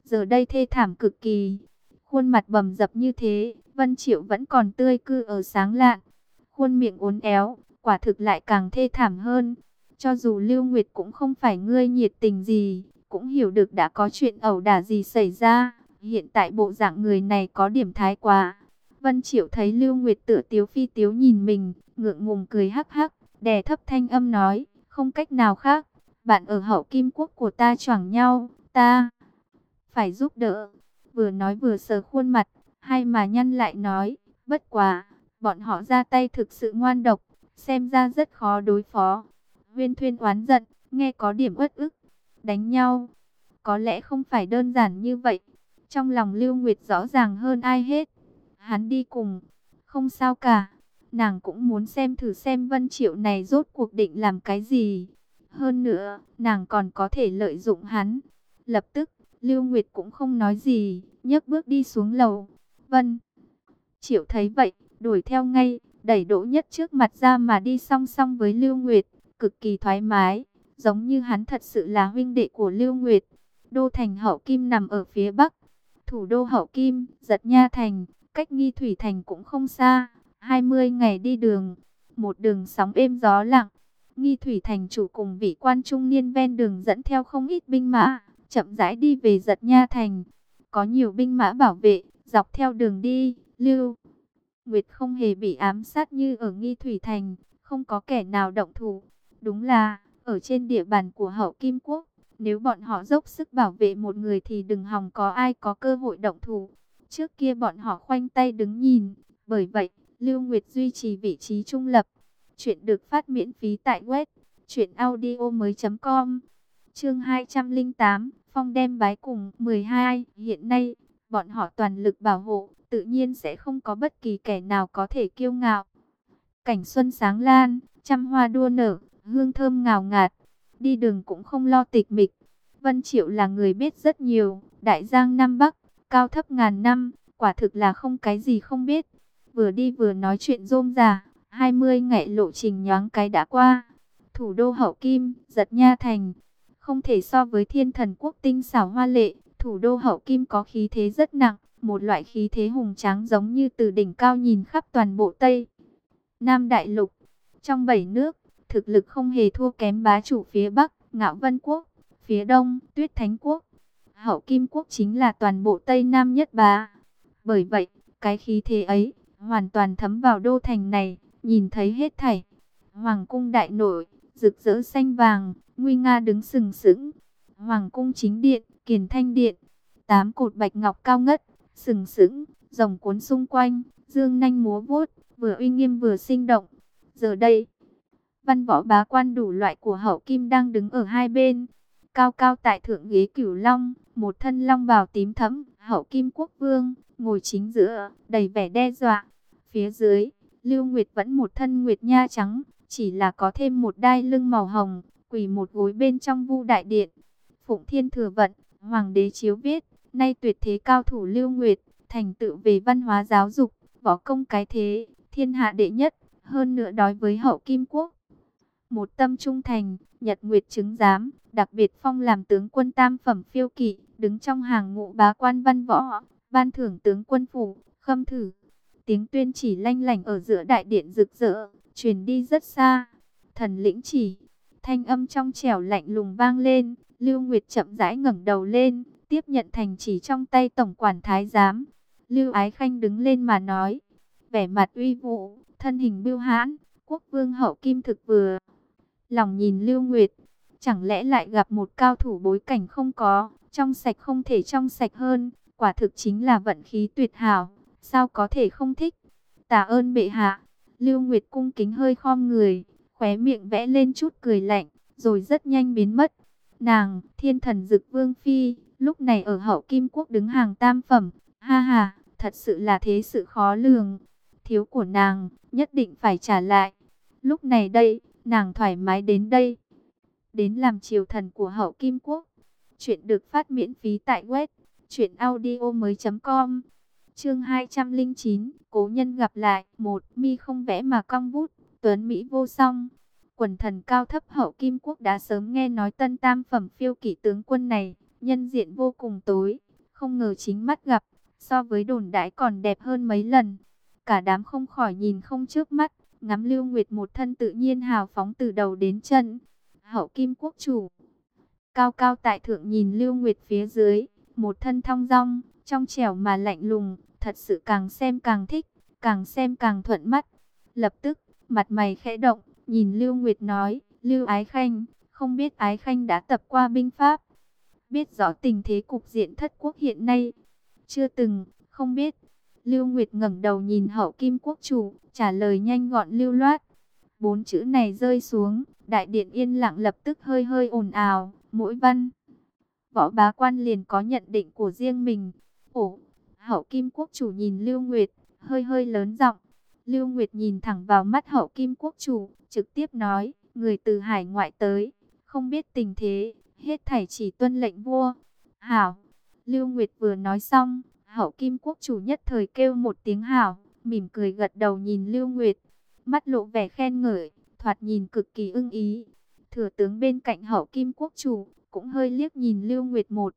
Speaker 1: giờ đây thê thảm cực kỳ. Khuôn mặt bầm dập như thế, Vân Triệu vẫn còn tươi cư ở sáng lạn. Khuôn miệng uốn éo, quả thực lại càng thê thảm hơn. Cho dù Lưu Nguyệt cũng không phải ngươi nhiệt tình gì, cũng hiểu được đã có chuyện ẩu đả gì xảy ra. Hiện tại bộ dạng người này có điểm thái quá. Vân Triệu thấy Lưu Nguyệt tựa tiếu phi tiếu nhìn mình, ngượng ngùng cười hắc hắc, đè thấp thanh âm nói, không cách nào khác. Bạn ở hậu kim quốc của ta choảng nhau, ta phải giúp đỡ. Vừa nói vừa sờ khuôn mặt, hay mà nhăn lại nói, bất quá, bọn họ ra tay thực sự ngoan độc, xem ra rất khó đối phó. Huyên Thuyên oán giận, nghe có điểm uất ức. Đánh nhau, có lẽ không phải đơn giản như vậy. Trong lòng Lưu Nguyệt rõ ràng hơn ai hết. Hắn đi cùng, không sao cả. Nàng cũng muốn xem thử xem Vân Triệu này rốt cuộc định làm cái gì. Hơn nữa, nàng còn có thể lợi dụng hắn. Lập tức, Lưu Nguyệt cũng không nói gì, nhấc bước đi xuống lầu. Vân Triệu thấy vậy, đuổi theo ngay, đẩy Đỗ Nhất trước mặt ra mà đi song song với Lưu Nguyệt, cực kỳ thoải mái, giống như hắn thật sự là huynh đệ của Lưu Nguyệt. Đô thành Hậu Kim nằm ở phía bắc, thủ đô Hậu Kim, Giật Nha thành, cách Nghi Thủy thành cũng không xa, 20 ngày đi đường, một đường sóng êm gió lặng. Nghi Thủy thành chủ cùng vị quan trung niên ven đường dẫn theo không ít binh mã, chậm rãi đi về Giật Nha thành. Có nhiều binh mã bảo vệ, dọc theo đường đi, Lưu Nguyệt không hề bị ám sát như ở Nghi Thủy thành, không có kẻ nào động thủ. Đúng là, ở trên địa bàn của Hậu Kim quốc, nếu bọn họ dốc sức bảo vệ một người thì đừng hòng có ai có cơ hội động thủ. Trước kia bọn họ khoanh tay đứng nhìn, bởi vậy, Lưu Nguyệt duy trì vị trí trung lập. Chuyện được phát miễn phí tại web truyệnaudiomoi.com. Chương 208, Phong đem bái cùng 12. Hiện nay, bọn họ toàn lực bảo hộ, tự nhiên sẽ không có bất kỳ kẻ nào có thể kiêu ngạo. Cảnh xuân sáng lan, trăm hoa đua nở, hương thơm ngào ngạt, đi đường cũng không lo tịch mịch. Vân Triệu là người biết rất nhiều, đại giang Nam Bắc, cao thấp ngàn năm, quả thực là không cái gì không biết. Vừa đi vừa nói chuyện rôm rả, 20 ngày lộ trình nhoáng cái đã qua. Thủ đô Hậu Kim, Giật Nha thành, không thể so với Thiên Thần quốc tinh xảo hoa lệ. Thủ đô Hậu Kim có khí thế rất nặng, một loại khí thế hùng tráng giống như từ đỉnh cao nhìn khắp toàn bộ Tây Nam Đại Lục. Trong 7 nước, thực lực không hề thua kém bá chủ phía Bắc, Ngạo Vân quốc, phía Đông, Tuyết Thánh quốc. Hậu Kim quốc chính là toàn bộ Tây Nam nhất bá. Bởi vậy, cái khí thế ấy hoàn toàn thấm vào đô thành này, nhìn thấy hết thảy. Hoàng cung đại nội, rực rỡ xanh vàng, nguy nga đứng sừng sững. Hoàng cung chính điện, Kiền Thanh điện, 8 cột bạch ngọc cao ngất, sừng sững, rồng cuốn xung quanh, dương nanh múa vuốt, vừa uy nghiêm vừa sinh động. Giờ đây, văn võ bá quan đủ loại của Hậu Kim đang đứng ở hai bên. Cao cao tại thượng ghế Cửu Long, một thân long bào tím thẫm, Hậu Kim quốc vương, ngồi chính giữa, đầy vẻ đe dọa. Phía dưới, Lưu Nguyệt vẫn một thân nguyệt nha trắng, chỉ là có thêm một đai lưng màu hồng, quỳ một gối bên trong Vu đại điện. Phụng Thiên Thừa Vận, Hoàng đế chiếu viết, nay tuyệt thế cao thủ Lưu Nguyệt, thành tựu về văn hóa giáo dục, võ công cái thế, thiên hạ đệ nhất, hơn nữa đối với Hậu Kim quốc. Một tâm trung thành, nhật nguyệt chứng giám, đặc biệt phong làm tướng quân tam phẩm phiêu kỵ, đứng trong hàng ngũ bá quan văn võ, ban thưởng tướng quân phủ, khâm thử. Tiếng tuyên chỉ lanh lảnh ở giữa đại điện rực rỡ, truyền đi rất xa. Thần lĩnh chỉ, thanh âm trong trẻo lạnh lùng vang lên. Lưu Nguyệt chậm rãi ngẩng đầu lên, tiếp nhận thành chỉ trong tay tổng quản thái giám. Lưu Ái Khanh đứng lên mà nói, vẻ mặt uy vũ, thân hình bưu hãn, quốc vương Hậu Kim thực vừa lòng nhìn Lưu Nguyệt, chẳng lẽ lại gặp một cao thủ bối cảnh không có, trong sạch không thể trong sạch hơn, quả thực chính là vận khí tuyệt hảo, sao có thể không thích. Tạ ơn bệ hạ. Lưu Nguyệt cung kính hơi khom người, khóe miệng vẽ lên chút cười lạnh, rồi rất nhanh biến mất. Nàng, Thiên Thần Dực Vương phi, lúc này ở Hậu Kim quốc đứng hàng tam phẩm, ha ha, thật sự là thế sự khó lường. Thiếu của nàng, nhất định phải trả lại. Lúc này đây, nàng thoải mái đến đây, đến làm triều thần của Hậu Kim quốc. Chuyện được phát miễn phí tại web truyệnaudiomoi.com. Chương 209, cố nhân gặp lại. Một, mi không vẽ mà cong bút, tuấn mỹ vô song. Quần thần cao thấp Hậu Kim quốc đã sớm nghe nói tân tam phẩm phiêu kỵ tướng quân này, nhân diện vô cùng tối, không ngờ chính mắt gặp, so với đồn đãi còn đẹp hơn mấy lần. Cả đám không khỏi nhìn không chớp mắt, ngắm Lưu Nguyệt một thân tự nhiên hào phóng từ đầu đến chân. Hậu Kim Quốc chủ cao cao tại thượng nhìn Lưu Nguyệt phía dưới, một thân thong dong, trong trẻo mà lạnh lùng, thật sự càng xem càng thích, càng xem càng thuận mắt. Lập tức, mặt mày khẽ động, nhìn Lưu Nguyệt nói, Lưu Ái Khanh, không biết Ái Khanh đã tập qua binh pháp, biết rõ tình thế cục diện thất quốc hiện nay. Chưa từng, không biết. Lưu Nguyệt ngẩng đầu nhìn Hậu Kim Quốc chủ, trả lời nhanh gọn lưu loát. 4 chữ này rơi xuống, đại điện yên lặng lập tức hơi hơi ồn ào, mỗi văn võ bá quan liền có nhận định của riêng mình. Ồ, Hậu Kim Quốc chủ nhìn Lưu Nguyệt, hơi hơi lớn giọng. Lưu Nguyệt nhìn thẳng vào mắt Hậu Kim Quốc chủ, trực tiếp nói, người từ hải ngoại tới, không biết tình thế, hết thảy chỉ tuân lệnh vua. Hảo. Lưu Nguyệt vừa nói xong, Hậu Kim Quốc chủ nhất thời kêu một tiếng hảo, mỉm cười gật đầu nhìn Lưu Nguyệt, mắt lộ vẻ khen ngợi, thoạt nhìn cực kỳ ưng ý. Thừa tướng bên cạnh Hậu Kim Quốc chủ cũng hơi liếc nhìn Lưu Nguyệt một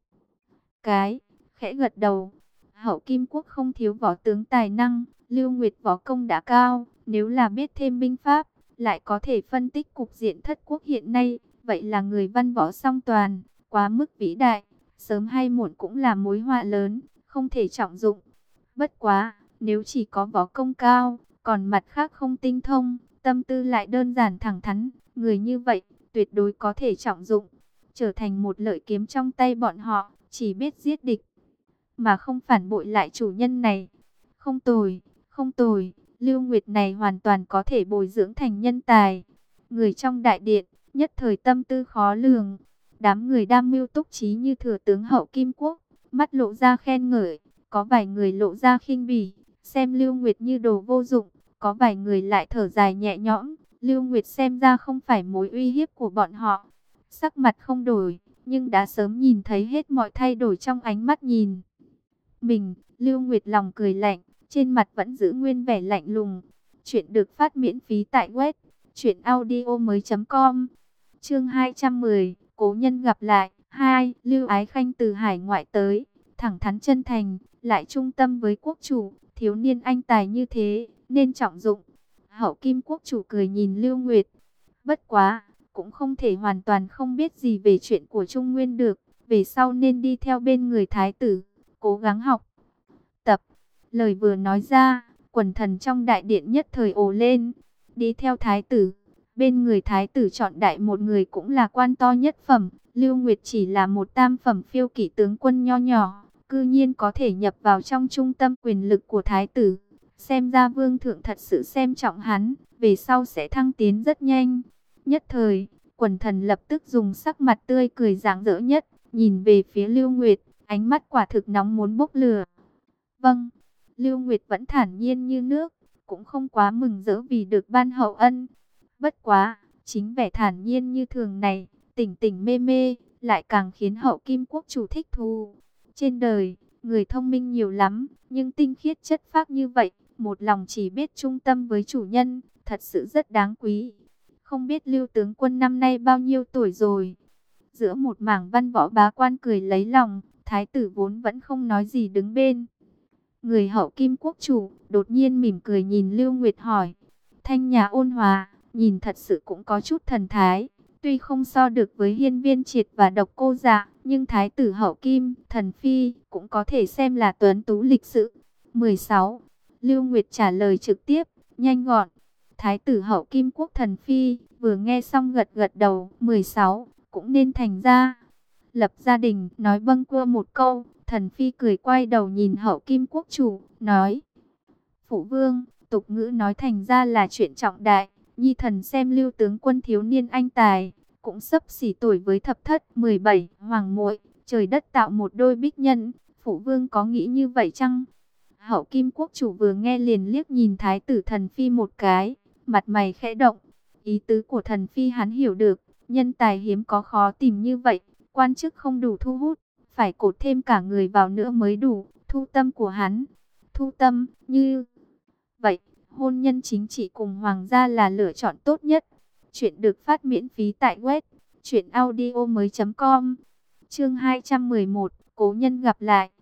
Speaker 1: cái, khẽ gật đầu. Hậu Kim Quốc không thiếu võ tướng tài năng, Lưu Nguyệt võ công đã cao, nếu là biết thêm binh pháp, lại có thể phân tích cục diện thất quốc hiện nay, vậy là người văn võ song toàn, quá mức vĩ đại, sớm hay muộn cũng là mối họa lớn, không thể trọng dụng. Bất quá, nếu chỉ có võ công cao, còn mặt khác không tinh thông, tâm tư lại đơn giản thẳng thắn, người như vậy, tuyệt đối có thể trọng dụng, trở thành một lợi kiếm trong tay bọn họ, chỉ biết giết địch, mà không phản bội lại chủ nhân này. Không tồi, không tồi, Lưu Nguyệt này hoàn toàn có thể bồi dưỡng thành nhân tài. Người trong đại điện, nhất thời tâm tư khó lường. Đám người đam mưu túc trí như thừa tướng Hậu Kim Quốc, mắt lộ ra khen ngợi, có vài người lộ ra khinh bỉ, xem Lưu Nguyệt như đồ vô dụng, có vài người lại thở dài nhẹ nhõm, Lưu Nguyệt xem ra không phải mối uy hiếp của bọn họ. Sắc mặt không đổi, nhưng đã sớm nhìn thấy hết mọi thay đổi trong ánh mắt nhìn mình. Lưu Nguyệt lòng cười lạnh, trên mặt vẫn giữ nguyên vẻ lạnh lùng. Chuyện được phát miễn phí tại web truyệnaudiomoi.com. Chương 210, cố nhân gặp lại. 2. Lưu Ái Khanh từ hải ngoại tới, thẳng thắn chân thành, lại trung tâm với quốc chủ, thiếu niên anh tài như thế, nên trọng dụng. Hậu Kim Quốc chủ cười nhìn Lưu Nguyệt. Bất quá, cũng không thể hoàn toàn không biết gì về chuyện của Trung Nguyên được, về sau nên đi theo bên người thái tử, cố gắng học tập. Lời vừa nói ra, quần thần trong đại điện nhất thời ồ lên. Đi theo thái tử, bên người thái tử chọn đại một người cũng là quan to nhất phẩm. Lưu Nguyệt chỉ là một tam phẩm phiêu kỵ tướng quân nho nhỏ, cư nhiên có thể nhập vào trong trung tâm quyền lực của thái tử. Xem ra vương thượng thật sự xem trọng hắn, về sau sẽ thăng tiến rất nhanh. Nhất thời, quần thần lập tức dùng sắc mặt tươi cười rạng rỡ nhất, nhìn về phía Lưu Nguyệt, ánh mắt quả thực nóng muốn bốc lửa. Vâng, Lưu Nguyệt vẫn thản nhiên như nước, cũng không quá mừng rỡ vì được ban hậu ân. Bất quá, chính vẻ thản nhiên như thường này, tỉnh tỉnh mê mê, lại càng khiến Hậu Kim Quốc chủ thích thú. Trên đời, người thông minh nhiều lắm, nhưng tinh khiết chất phác như vậy, một lòng chỉ biết trung tâm với chủ nhân, thật sự rất đáng quý. Không biết Lưu tướng quân năm nay bao nhiêu tuổi rồi? Giữa một mảng văn võ bá quan cười lấy lòng, thái tử vốn vẫn không nói gì đứng bên người Hậu Kim Quốc chủ, đột nhiên mỉm cười nhìn Lưu Nguyệt hỏi. Thanh nhã ôn hòa, nhìn thật sự cũng có chút thần thái. Tuy không so được với Hiên Viên Triệt và Độc Cô Dạ, nhưng thái tử Hậu Kim, thần phi, cũng có thể xem là tuấn tú lịch sự. 16. Lưu Nguyệt trả lời trực tiếp, nhanh gọn. Thái tử Hậu Kim Quốc thần phi, vừa nghe xong gật gật đầu. 16. Cũng nên thành ra lập gia đình, nói bâng quơ một câu. Thần phi cười quay đầu nhìn Hậu Kim Quốc chủ, nói: Phụ vương, tục ngữ nói thành ra là chuyện trọng đại. Nhi thần xem Lưu tướng quân thiếu niên anh tài, cũng xấp xỉ tuổi với thập thất 17 hoàng muội, trời đất tạo một đôi bích nhân. Phụ vương có nghĩ như vậy chăng? Hậu Kim Quốc chủ vừa nghe liền liếc nhìn thái tử thần phi một cái, mặt mày khẽ động. Ý tứ của thần phi hắn hiểu được, nhân tài hiếm có khó tìm như vậy, quan chức không đủ thu hút, phải cột thêm cả người vào nữa mới đủ. Thu tâm của hắn, thu tâm như vậy, hôn nhân chính trị cùng hoàng gia là lựa chọn tốt nhất. Chuyện được phát miễn phí tại web truyệnaudiomoi.com. Chương 211, cố nhân gặp lại.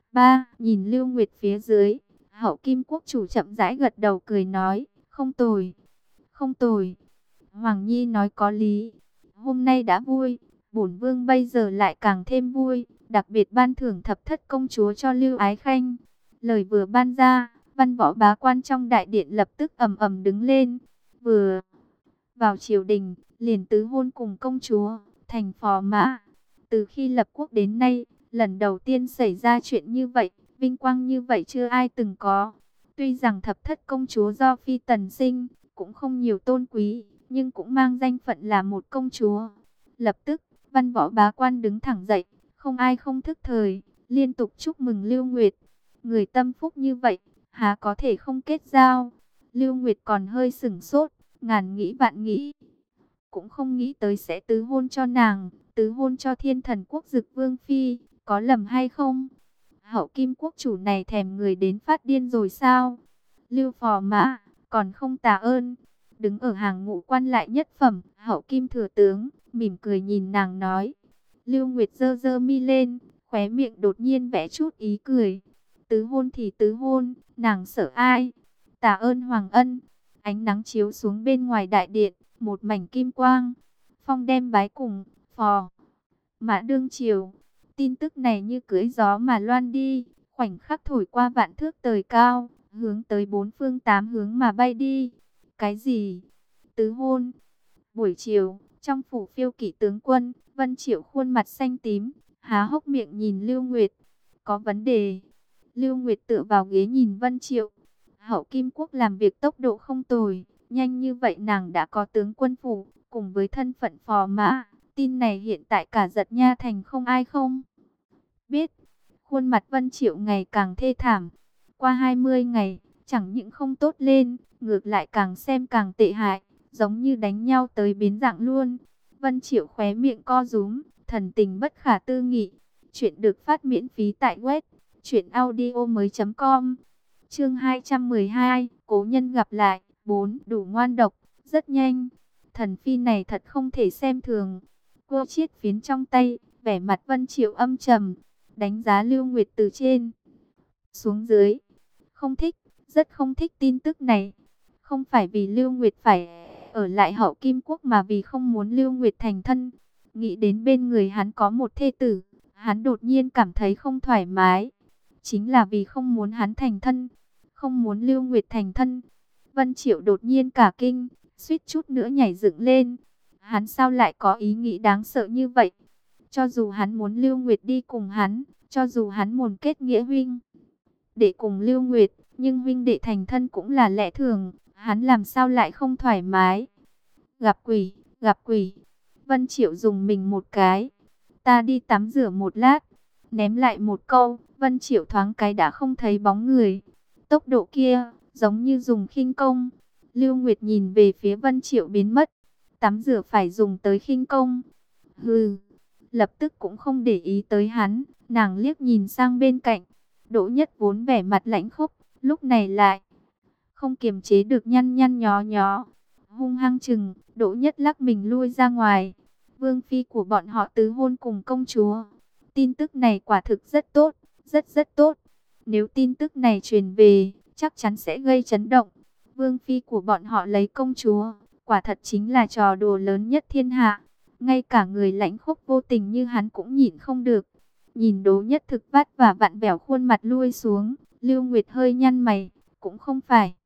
Speaker 1: Ba, nhìn Lưu Nguyệt phía dưới, Hậu Kim Quốc chủ chậm rãi gật đầu cười nói, không tồi, không tồi. Hoàng Nhi nói có lý, hôm nay đã vui, bổn vương bây giờ lại càng thêm vui, đặc biệt ban thưởng thập thất công chúa cho Lưu Ái Khanh. Lời vừa ban ra, văn võ bá quan trong đại điện lập tức ầm ầm đứng lên. Vừa vào triều đình, liền tứ hôn cùng công chúa, thành phò mã. Từ khi lập quốc đến nay, lần đầu tiên xảy ra chuyện như vậy, vinh quang như vậy chưa ai từng có. Tuy rằng thập thất công chúa do phi tần sinh, cũng không nhiều tôn quý, nhưng cũng mang danh phận là một công chúa. Lập tức, văn võ bá quan đứng thẳng dậy, không ai không thức thời, liên tục chúc mừng Lưu Nguyệt. Người tâm phúc như vậy, há có thể không kết giao. Lưu Nguyệt còn hơi sửng sốt, ngàn nghĩ vạn nghĩ, cũng không nghĩ tới sẽ tứ hôn cho nàng, tứ hôn cho Thiên Thần Quốc Dực Vương Phi, có lầm hay không? Hậu Kim Quốc chủ này thèm người đến phát điên rồi sao? Lưu phò mã, còn không tạ ơn. Đứng ở hàng ngũ quan lại nhất phẩm, Hậu Kim thừa tướng, mỉm cười nhìn nàng nói. Lưu Nguyệt giơ giơ mi lên, khóe miệng đột nhiên vẽ chút ý cười. Tứ hôn thì tứ hôn, nàng sợ ai? Tạ ơn Hoàng Ân. Ánh nắng chiếu xuống bên ngoài đại điện, một mảnh kim quang. Phong đem bái cùng, phò mã đương triều. Tin tức này như cưỡi gió mà loan đi, khoảnh khắc thổi qua vạn thước trời cao, hướng tới bốn phương tám hướng mà bay đi. Cái gì? Tứ hôn? Buổi chiều, trong phủ Phiêu Kỵ tướng quân, Vân Triệu khuôn mặt xanh tím, há hốc miệng nhìn Lưu Nguyệt. Có vấn đề. Lưu Nguyệt tựa vào ghế nhìn Vân Triệu. Hậu Kim Quốc làm việc tốc độ không tồi, nhanh như vậy nàng đã có tướng quân phủ, cùng với thân phận phò mã. Tin này hiện tại cả Giật Nha thành không ai không biết. Khuôn mặt Vân Triệu ngày càng thê thảm. Qua 20 ngày, chẳng những không tốt lên, ngược lại càng xem càng tệ hại, giống như đánh nhau tới biến dạng luôn. Vân Triệu khóe miệng co rúm, thần tình bất khả tư nghị. Chuyện được phát miễn phí tại web truyệnaudiomoi.com. Chương 212, cố nhân gặp lại. 4, đủ ngoan độc, rất nhanh. Thần phi này thật không thể xem thường. Cô chiết phiến trong tay, vẻ mặt Vân Triệu âm trầm, đánh giá Lưu Nguyệt từ trên xuống dưới. Không thích, rất không thích tin tức này. Không phải vì Lưu Nguyệt phải ở lại Hậu Kim Quốc mà vì không muốn Lưu Nguyệt thành thân. Nghĩ đến bên người hắn có một thê tử, hắn đột nhiên cảm thấy không thoải mái. Chính là vì không muốn hắn thành thân, không muốn Lưu Nguyệt thành thân. Vân Triệu đột nhiên cả kinh, suýt chút nữa nhảy dựng lên. Hắn sao lại có ý nghĩ đáng sợ như vậy? Cho dù hắn muốn Lưu Nguyệt đi cùng hắn, cho dù hắn muốn kết nghĩa huynh đệ cùng Lưu Nguyệt, nhưng huynh đệ thành thân cũng là lẽ thường, hắn làm sao lại không thoải mái? Gặp quỷ, gặp quỷ. Vân Triệu dùng mình một cái. Ta đi tắm rửa một lát. Ném lại một câu, Vân Triệu thoáng cái đã không thấy bóng người. Tốc độ kia, giống như dùng khinh công. Lưu Nguyệt nhìn về phía Vân Triệu biến mất. Tắm rửa phải dùng tới khinh công. Hừ, lập tức cũng không để ý tới hắn. Nàng liếc nhìn sang bên cạnh. Đỗ Nhất vốn vẻ mặt lãnh khốc, lúc này lại không kiềm chế được nhăn nhăn nhó nhó. Hung hăng chừng, Đỗ Nhất lắc mình lui ra ngoài. Vương phi của bọn họ tứ hôn cùng công chúa. Tin tức này quả thực rất tốt, rất tốt. Nếu tin tức này truyền về, chắc chắn sẽ gây chấn động. Vương phi của bọn họ lấy công chúa, quả thật chính là trò đùa lớn nhất thiên hạ. Ngay cả người lãnh khốc vô tình như hắn cũng nhịn không được. Nhìn Đỗ Nhất thực vắt và vặn vẹo khuôn mặt lui xuống, Lưu Nguyệt hơi nhăn mày, cũng không phải